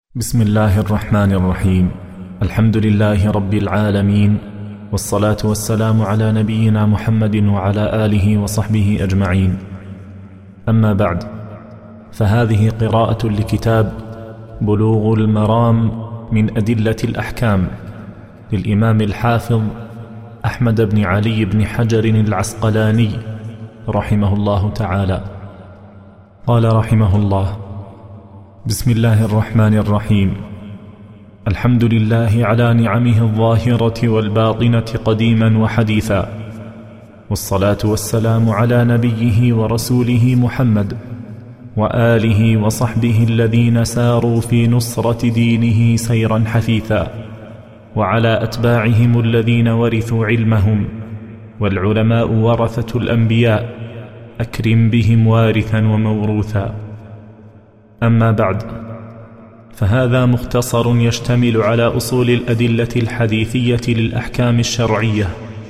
بسم الله الرحمن الرحيم. الحمد لله رب العالمين، والصلاة والسلام على نبينا محمد وعلى آله وصحبه أجمعين. أما بعد، فهذه قراءة لكتاب بلوغ المرام من أدلة الأحكام للإمام الحافظ أحمد بن علي بن حجر العسقلاني رحمه الله تعالى. قال رحمه الله: بسم الله الرحمن الرحيم. الحمد لله على نعمه الظاهرة والباطنة قديما وحديثا، والصلاة والسلام على نبيه ورسوله محمد وآله وصحبه الذين ساروا في نصرة دينه سيرا حثيثا، وعلى أتباعهم الذين ورثوا علمهم، والعلماء ورثة الأنبياء، أكرم بهم وارثا وموروثا. أما بعد، فهذا مختصر يشتمل على أصول الأدلة الحديثية للأحكام الشرعية،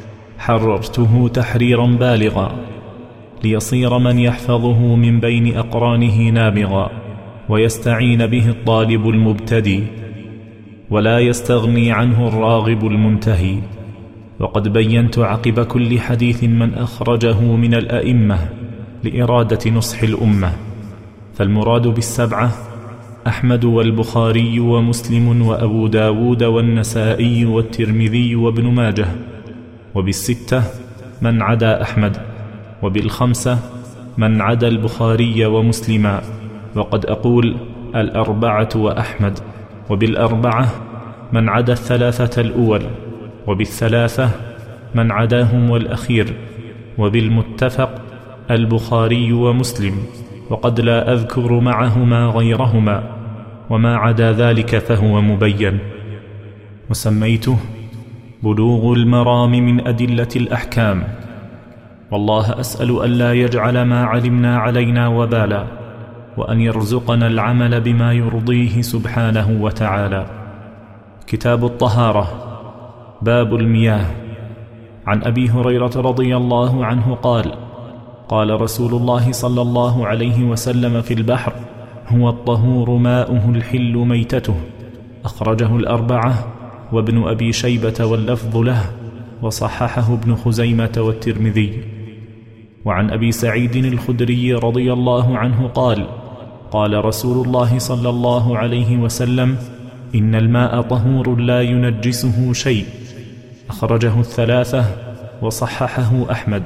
حررته تحريرا بالغا ليصير من يحفظه من بين أقرانه نابغا، ويستعين به الطالب المبتدي، ولا يستغني عنه الراغب المنتهي. وقد بينت عقب كل حديث من أخرجه من الأئمة لإرادة نصح الأمة، فالمراد بالسبعة أحمد والبخاري ومسلم وأبو داود والنسائي والترمذي وابن ماجه، وبالستة من عدا أحمد، وبالخمسة من عدا البخاري ومسلما، وقد أقول الأربعة وأحمد، وبالأربعة من عدا الثلاثة الأول، وبالثلاثة من عداهم والأخير، وبالمتفق البخاري ومسلم، وقد لا أذكر معهما غيرهما، وما عدا ذلك فهو مبين. وسميته بلوغ المرام من أدلة الأحكام، والله أسأل أن لا يجعل ما علمنا علينا وبالا، وأن يرزقنا العمل بما يرضيه سبحانه وتعالى. كتاب الطهارة، باب المياه. عن أبي هريرة رضي الله عنه قال: قال رسول الله صلى الله عليه وسلم في البحر: هو الطهور ماؤه الحل ميتته. أخرجه الأربعة وابن أبي شيبة واللفظ له، وصححه ابن خزيمة والترمذي. وعن أبي سعيد الخدري رضي الله عنه قال: قال رسول الله صلى الله عليه وسلم: إن الماء طهور لا ينجسه شيء. أخرجه الثلاثة وصححه أحمد.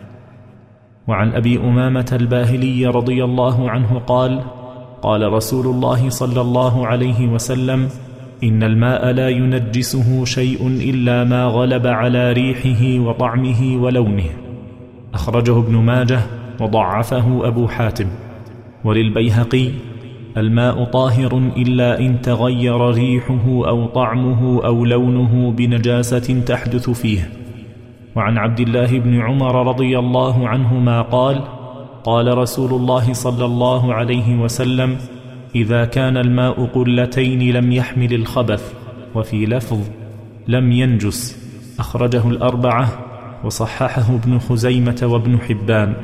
وعن أبي أمامة الباهلي رضي الله عنه قال: قال رسول الله صلى الله عليه وسلم: إن الماء لا ينجسه شيء إلا ما غلب على ريحه وطعمه ولونه. أخرجه ابن ماجه وضعفه أبو حاتم. وللبيهقي: الماء طاهر إلا إن تغير ريحه أو طعمه أو لونه بنجاسة تحدث فيه. وعن عبد الله بن عمر رضي الله عنهما قال: قال رسول الله صلى الله عليه وسلم: إذا كان الماء قلتين لم يحمل الخبث، وفي لفظ لم ينجس. أخرجه الأربعة وصححه ابن خزيمة وابن حبان.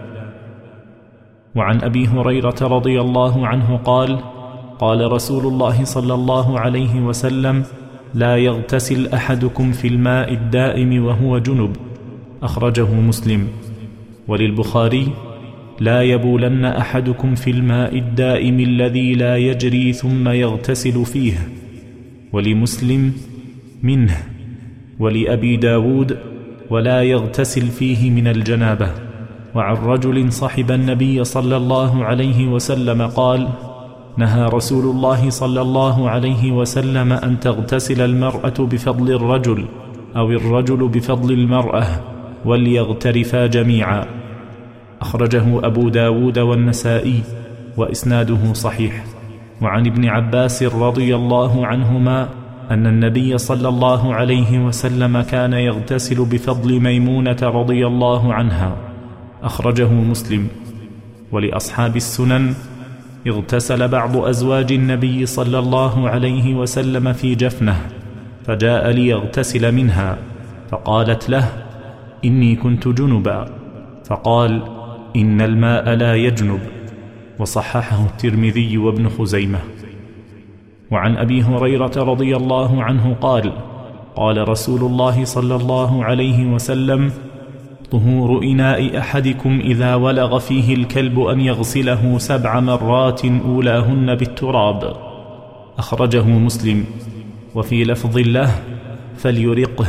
وعن أبي هريرة رضي الله عنه قال: قال رسول الله صلى الله عليه وسلم: لا يغتسل أحدكم في الماء الدائم وهو جنب. أخرجه مسلم. وللبخاري: لا يبولن أحدكم في الماء الدائم الذي لا يجري ثم يغتسل فيه. ولمسلم: منه. ولأبي داود: ولا يغتسل فيه من الجنابة. وعن رجل صحب النبي صلى الله عليه وسلم قال: نهى رسول الله صلى الله عليه وسلم أن تغتسل المرأة بفضل الرجل، أو الرجل بفضل المرأة، وليغترفا جميعا. أخرجه أبو داود والنسائي، وإسناده صحيح. وعن ابن عباس رضي الله عنهما أن النبي صلى الله عليه وسلم كان يغتسل بفضل ميمونة رضي الله عنها. أخرجه مسلم. ولأصحاب السنن: اغتسل بعض أزواج النبي صلى الله عليه وسلم في جفنه، فجاء ليغتسل منها، فقالت له: إني كنت جنبا، فقال: إن الماء لا يجنب. وصححه الترمذي وابن خزيمة. وعن أبي هريرة رضي الله عنه قال: قال رسول الله صلى الله عليه وسلم: طهور إناء أحدكم إذا ولغ فيه الكلب أن يغسله 7 مرات أولاهن بالتراب. أخرجه مسلم. وفي لفظ له: فليرقه.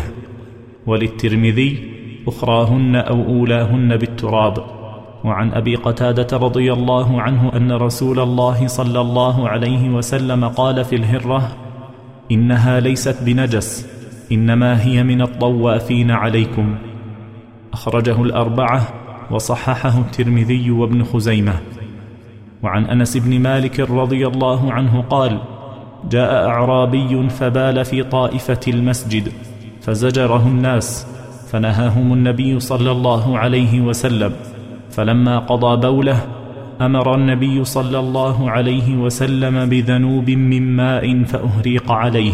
وللترمذي: أخراهن أو أولاهن بالتراب. وعن أبي قتادة رضي الله عنه أن رسول الله صلى الله عليه وسلم قال في الهرة: إنها ليست بنجس، إنما هي من الطوافين عليكم. أخرجه الأربعة وصححه الترمذي وابن خزيمة. وعن أنس بن مالك رضي الله عنه قال: جاء أعرابي فبال في طائفة المسجد فزجره الناس، فنهاهم النبي صلى الله عليه وسلم، فلما قضى بوله أمر النبي صلى الله عليه وسلم بذنوب من ماء فأهريق عليه.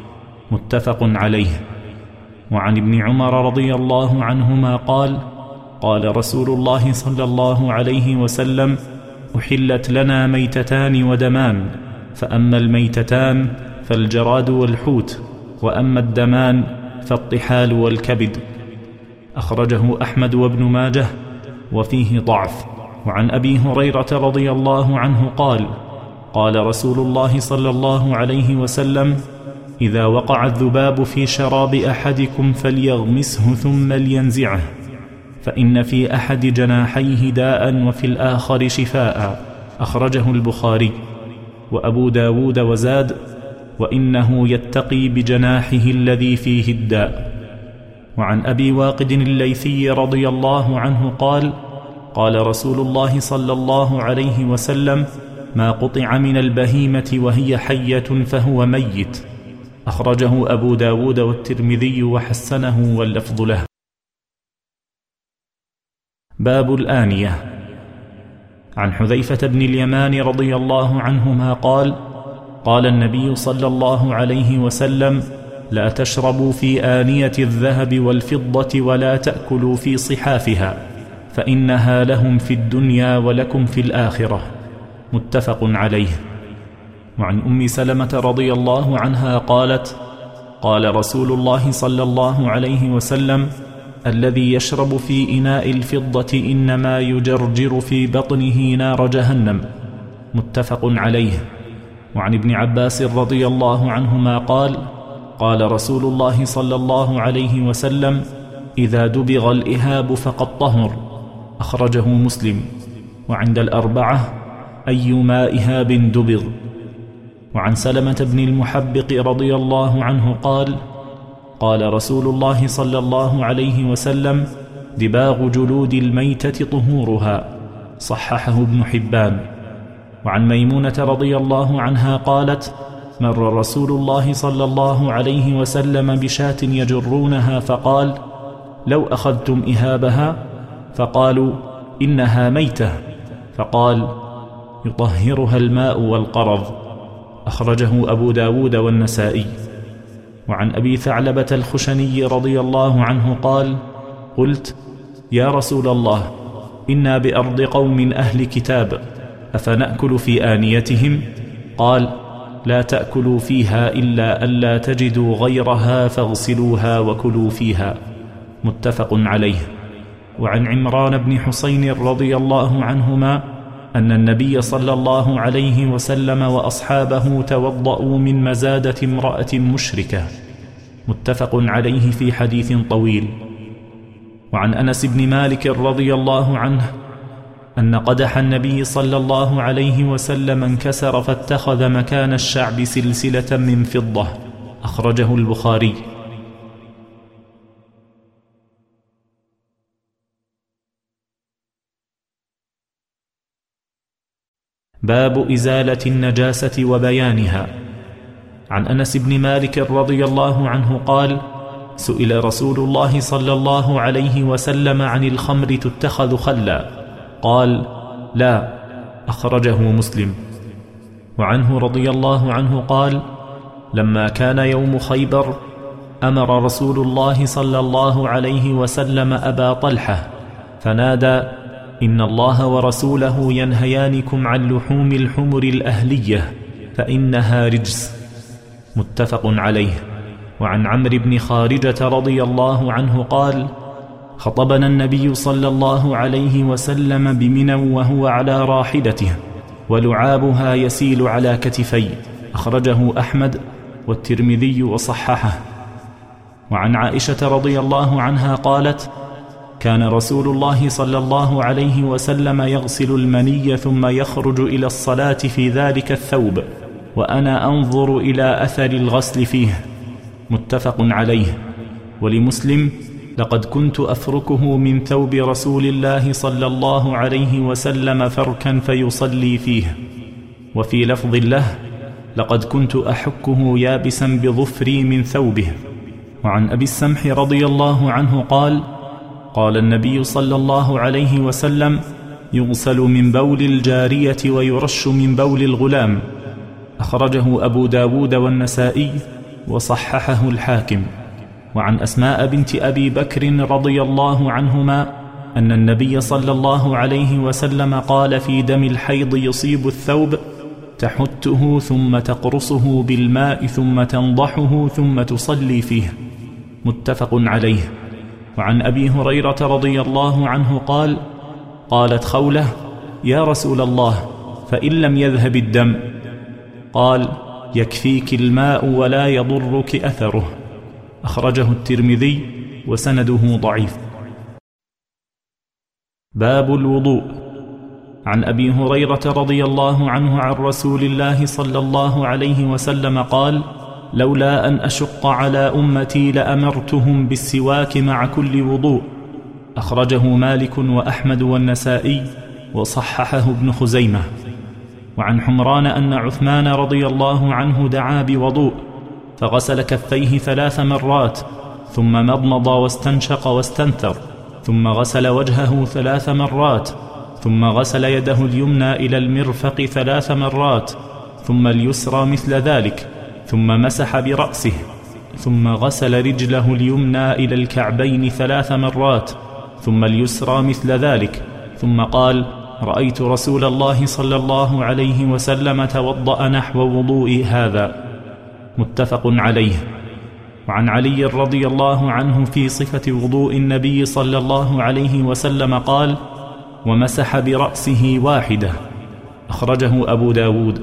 متفق عليه. وعن ابن عمر رضي الله عنهما قال: قال رسول الله صلى الله عليه وسلم: أحلت لنا ميتتان ودمان، فأما الميتتان فالجراد والحوت، وأما الدمان فالطحال والكبد. أخرجه أحمد وابن ماجه وفيه ضعف. وعن أبي هريرة رضي الله عنه قال: قال رسول الله صلى الله عليه وسلم: إذا وقع الذباب في شراب أحدكم فليغمسه ثم لينزعه، فإن في أحد جناحيه داء وفي الآخر شفاء. أخرجه البخاري. وأبو داود وزاد: وإنه يتقي بجناحه الذي فيه الداء. وعن أبي واقد الليثي رضي الله عنه قال: قال رسول الله صلى الله عليه وسلم: ما قطع من البهيمة وهي حية فهو ميت. أخرجه أبو داود والترمذي وحسنه واللفظ له. باب الآنية. عن حذيفة بن اليمان رضي الله عنهما قال: قال النبي صلى الله عليه وسلم: لا تشربوا في آنية الذهب والفضة ولا تأكلوا في صحافها، فإنها لهم في الدنيا ولكم في الآخرة. متفق عليه. وعن أم سلمة رضي الله عنها قالت: قال رسول الله صلى الله عليه وسلم: الذي يشرب في إناء الفضة إنما يجرجر في بطنه نار جهنم. متفق عليه. وعن ابن عباس رضي الله عنهما قال: قال رسول الله صلى الله عليه وسلم: إذا دبغ الإهاب فقد طهر. أخرجه مسلم. وعند الأربعة: أيما إهاب دبغ. وعن سلمة بن المحبق رضي الله عنه قال: قال رسول الله صلى الله عليه وسلم: دباغ جلود الميتة طهورها. صححه ابن حبان. وعن ميمونة رضي الله عنها قالت: مر رسول الله صلى الله عليه وسلم بشاة يجرونها فقال: لو أخذتم إهابها؟ فقالوا: إنها ميتة. فقال: يطهرها الماء والقرض. أخرجه أبو داود والنسائي. وعن أبي ثعلبة الخشني رضي الله عنه قال: قلت: يا رسول الله، إنا بأرض قوم أهل كتاب، أفنأكل في آنيتهم؟ قال: لا تأكلوا فيها إلا ألا تجدوا غيرها فاغسلوها وكلوا فيها. متفق عليه. وعن عمران بن حسين رضي الله عنهما أن النبي صلى الله عليه وسلم وأصحابه توضأوا من مزادة امرأة مشركة. متفق عليه في حديث طويل. وعن أنس بن مالك رضي الله عنه أن قدح النبي صلى الله عليه وسلم انكسر فاتخذ مكان الشعب سلسلة من فضة. أخرجه البخاري. باب إزالة النجاسة وبيانها. عن أنس بن مالك رضي الله عنه قال: سئل رسول الله صلى الله عليه وسلم عن الخمر تتخذ خلا، قال: لا. أخرجه مسلم. وعنه رضي الله عنه قال: لما كان يوم خيبر أمر رسول الله صلى الله عليه وسلم أبا طلحة فنادى: إن الله ورسوله ينهيانكم عن لحوم الحمر الأهلية، فإنها رجس. متفق عليه. وعن عمرو بن خارجة رضي الله عنه قال: خطبنا النبي صلى الله عليه وسلم بمنى وهو على راحلته ولعابها يسيل على كتفي. أخرجه أحمد والترمذي وصححه. وعن عائشة رضي الله عنها قالت: كان رسول الله صلى الله عليه وسلم يغسل المني ثم يخرج إلى الصلاة في ذلك الثوب وأنا أنظر إلى أثر الغسل فيه. متفق عليه. ولمسلم: لقد كنت أفركه من ثوب رسول الله صلى الله عليه وسلم فركا فيصلي فيه. وفي لفظ له: لقد كنت أحكه يابسا بظفري من ثوبه. وعن أبي السمح رضي الله عنه قال: قال النبي صلى الله عليه وسلم: يغسل من بول الجارية ويرش من بول الغلام. أخرجه أبو داود والنسائي وصححه الحاكم. وعن أسماء بنت أبي بكر رضي الله عنهما أن النبي صلى الله عليه وسلم قال في دم الحيض يصيب الثوب: تحته ثم تقرصه بالماء ثم تنضحه ثم تصلي فيه. متفق عليه. وعن أبي هريرة رضي الله عنه قال: قالت خولة: يا رسول الله، فإن لم يذهب الدم؟ قال: يكفيك الماء ولا يضرك أثره. أخرجه الترمذي وسنده ضعيف. باب الوضوء. عن أبي هريرة رضي الله عنه عن رسول الله صلى الله عليه وسلم قال: لولا أن أشق على أمتي لأمرتهم بالسواك مع كل وضوء. أخرجه مالك وأحمد والنسائي وصححه ابن خزيمة. وعن حمران أن عثمان رضي الله عنه دعا بوضوء فغسل كفيه 3 مرات ثم مضمض واستنشق واستنثر ثم غسل وجهه 3 مرات ثم غسل يده اليمنى إلى المرفق 3 مرات ثم اليسرى مثل ذلك ثم مسح برأسه ثم غسل رجله اليمنى إلى الكعبين 3 مرات ثم اليسرى مثل ذلك ثم قال: رأيت رسول الله صلى الله عليه وسلم توضأ نحو وضوئي هذا. متفق عليه. وعن علي رضي الله عنه في صفة وضوء النبي صلى الله عليه وسلم قال: ومسح برأسه 1. أخرجه أبو داود.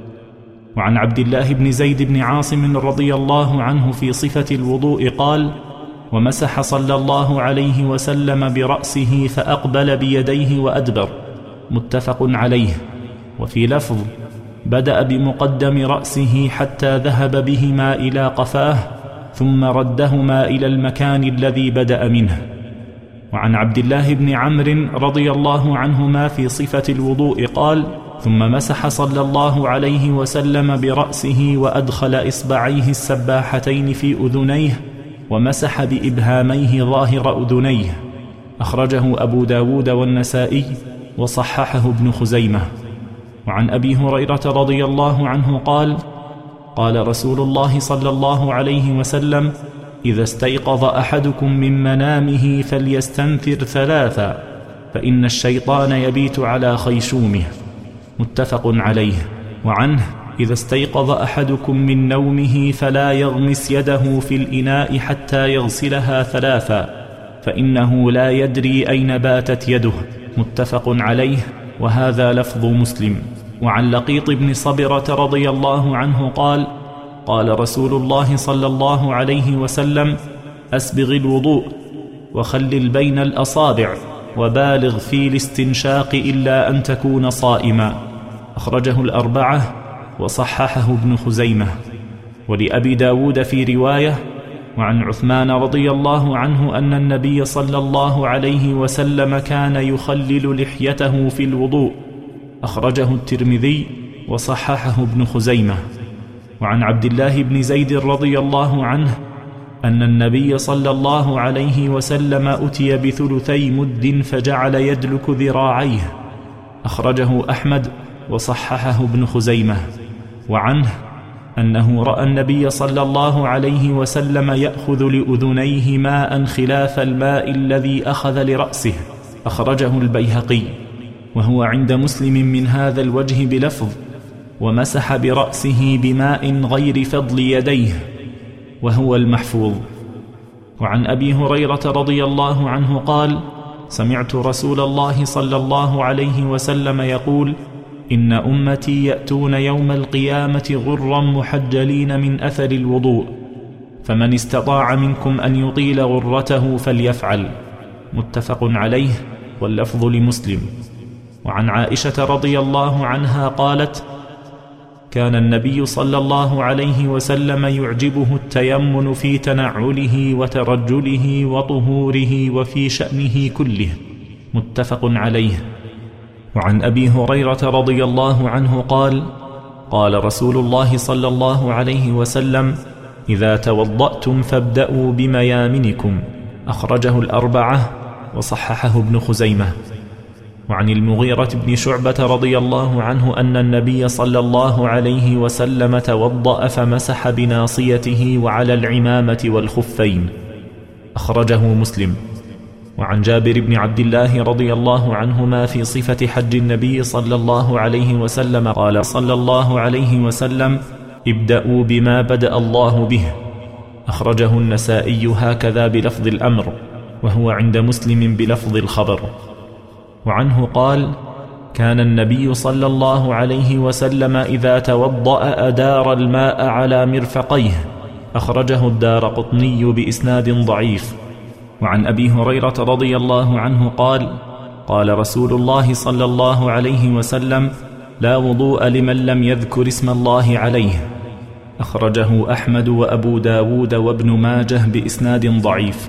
وعن عبد الله بن زيد بن عاصم رضي الله عنه في صفة الوضوء قال: ومسح صلى الله عليه وسلم برأسه فأقبل بيديه وأدبر. متفق عليه. وفي لفظ: بدأ بمقدم رأسه حتى ذهب بهما إلى قفاه ثم ردهما إلى المكان الذي بدأ منه. وعن عبد الله بن عمرو رضي الله عنهما في صفة الوضوء قال: ثم مسح صلى الله عليه وسلم برأسه وأدخل إصبعيه السباحتين في أذنيه ومسح بإبهاميه ظاهر أذنيه. أخرجه أبو داود والنسائي وصححه ابن خزيمة. وعن أبي هريرة رضي الله عنه قال: قال رسول الله صلى الله عليه وسلم: إذا استيقظ أحدكم من منامه فليستنثر 3 فإن الشيطان يبيت على خيشومه. متفق عليه. وعنه: إذا استيقظ أحدكم من نومه فلا يغمس يده في الإناء حتى يغسلها 3 فإنه لا يدري أين باتت يده. متفق عليه. وهذا لفظ مسلم. وعن لقيط بن صبرة رضي الله عنه قال: قال رسول الله صلى الله عليه وسلم: أسبغ الوضوء وخلل بين الأصابع وبالغ في الاستنشاق إلا أن تكون صائما. أخرجه الأربعة وصححه ابن خزيمة. ولأبي داود في رواية: وعن عثمان رضي الله عنه أن النبي صلى الله عليه وسلم كان يخلل لحيته في الوضوء. أخرجه الترمذي وصححه ابن خزيمة. وعن عبد الله بن زيد رضي الله عنه أن النبي صلى الله عليه وسلم أتي ب3 مد فجعل يدلك ذراعيه. أخرجه أحمد وصححه ابن خزيمة. وعنه أنه رأى النبي صلى الله عليه وسلم يأخذ لأذنيه ماء خلاف الماء الذي أخذ لرأسه. أخرجه البيهقي. وهو عند مسلم من هذا الوجه بلفظ: ومسح برأسه بماء غير فضل يديه، وهو المحفوظ. وعن أبي هريرة رضي الله عنه قال: سمعت رسول الله صلى الله عليه وسلم يقول: إن أمتي يأتون يوم القيامة غرا محجلين من أثر الوضوء، فمن استطاع منكم أن يطيل غرته فليفعل. متفق عليه، واللفظ لمسلم. وعن عائشة رضي الله عنها قالت: كان النبي صلى الله عليه وسلم يعجبه التيمن في تنعله وترجله وطهوره وفي شأنه كله. متفق عليه. وعن أبي هريرة رضي الله عنه قال: قال رسول الله صلى الله عليه وسلم: إذا توضأتم فابدأوا بميامنكم. أخرجه الأربعة وصححه ابن خزيمة. وعن المغيرة بن شعبة رضي الله عنه أن النبي صلى الله عليه وسلم توضأ فمسح بناصيته وعلى العمامة والخفين. أخرجه مسلم. وعن جابر بن عبد الله رضي الله عنهما في صفة حج النبي صلى الله عليه وسلم قال صلى الله عليه وسلم: ابدأوا بما بدأ الله به. أخرجه النسائي هكذا بلفظ الأمر، وهو عند مسلم بلفظ الخبر. وعنه قال: كان النبي صلى الله عليه وسلم إذا توضأ أدار الماء على مرفقيه. أخرجه الدارقطني بإسناد ضعيف. وعن أبي هريرة رضي الله عنه قال: قال رسول الله صلى الله عليه وسلم: لا وضوء لمن لم يذكر اسم الله عليه. أخرجه أحمد وأبو داود وابن ماجه بإسناد ضعيف.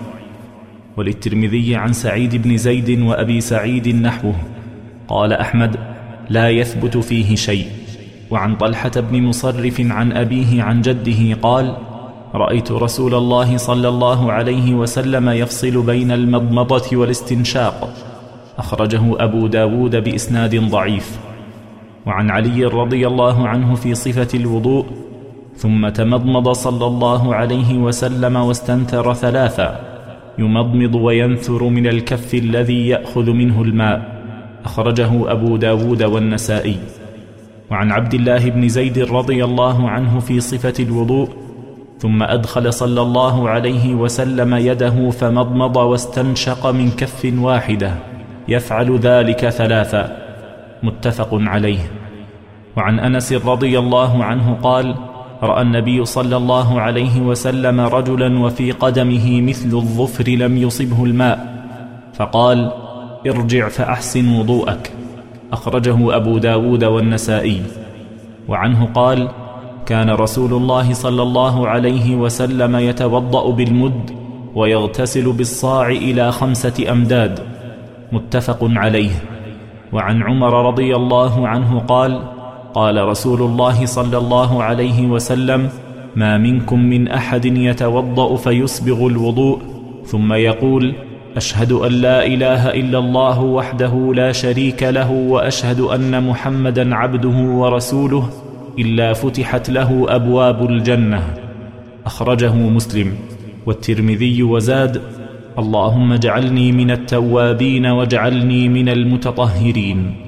وللترمذي عن سعيد بن زيد وأبي سعيد نحوه. قال أحمد: لا يثبت فيه شيء. وعن طلحة بن مصرف عن أبيه عن جده قال: رأيت رسول الله صلى الله عليه وسلم يفصل بين المضمضة والاستنشاق. أخرجه أبو داود بإسناد ضعيف. وعن علي رضي الله عنه في صفة الوضوء: ثم تمضمض صلى الله عليه وسلم واستنثر ثلاثا، يمضمض وينثر من الكف الذي يأخذ منه الماء. أخرجه أبو داود والنسائي. وعن عبد الله بن زيد رضي الله عنه في صفة الوضوء: ثم أدخل صلى الله عليه وسلم يده فمضمض واستنشق من كف واحدة، يفعل ذلك ثلاثا. متفق عليه. وعن أنس رضي الله عنه قال: رأى النبي صلى الله عليه وسلم رجلا وفي قدمه مثل الظفر لم يصبه الماء، فقال: ارجع فأحسن وضوءك. أخرجه أبو داود والنسائي. وعنه قال: كان رسول الله صلى الله عليه وسلم يتوضأ بالمد ويغتسل بالصاع إلى 5 أمداد. متفق عليه. وعن عمر رضي الله عنه قال: قال رسول الله صلى الله عليه وسلم: ما منكم من أحد يتوضأ فيسبغ الوضوء ثم يقول: أشهد أن لا إله إلا الله وحده لا شريك له وأشهد أن محمدا عبده ورسوله، إلا فتحت له أبواب الجنة. أخرجه مسلم والترمذي وزاد: اللهم اجعلني من التوابين واجعلني من المتطهرين.